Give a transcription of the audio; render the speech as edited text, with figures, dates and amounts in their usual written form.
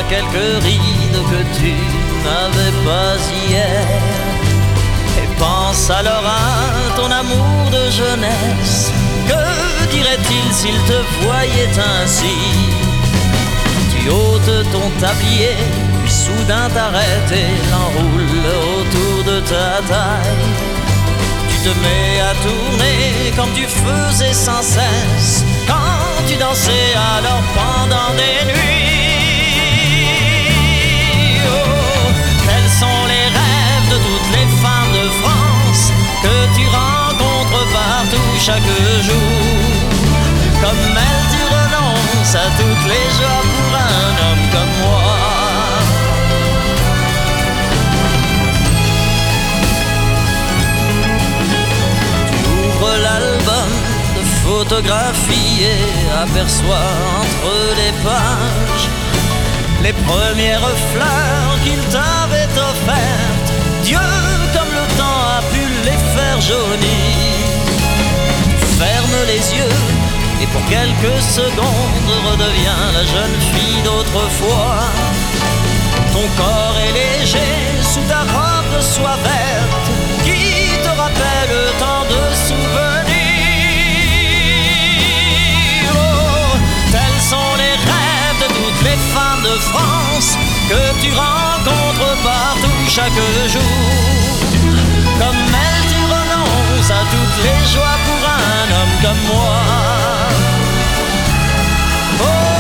quelques rides que tu n'avais pas hier. Et pense alors à ton amour de jeunesse. Que dirait-il s'il te voyait ainsi? Tu ôtes ton tablier, puis soudain t'arrêtes et l'enroule autour de ta taille. Tu te mets à tourner comme tu faisais sans cesse quand tu dansais alors pendant des nuits. Oh, tels sont les rêves de toutes les femmes de France que tu rencontres partout chaque jour. Comme elles, tu renonces à toutes les joies pour un homme comme moi. L'album de photographies et aperçoit entre les pages les premières fleurs qu'il t'avait offertes. Dieu, comme le temps a pu les faire jaunir. Tu fermes les yeux et pour quelques secondes redeviens la jeune fille d'autrefois. Ton corps est léger sous ta robe de soie verte qui te rappelle tant de souvenirs. Oh, tels sont les rêves de toutes les femmes de France que tu rencontres partout chaque jour. Comme elles, tu renonces à toutes les joies pour un homme comme moi. Oh,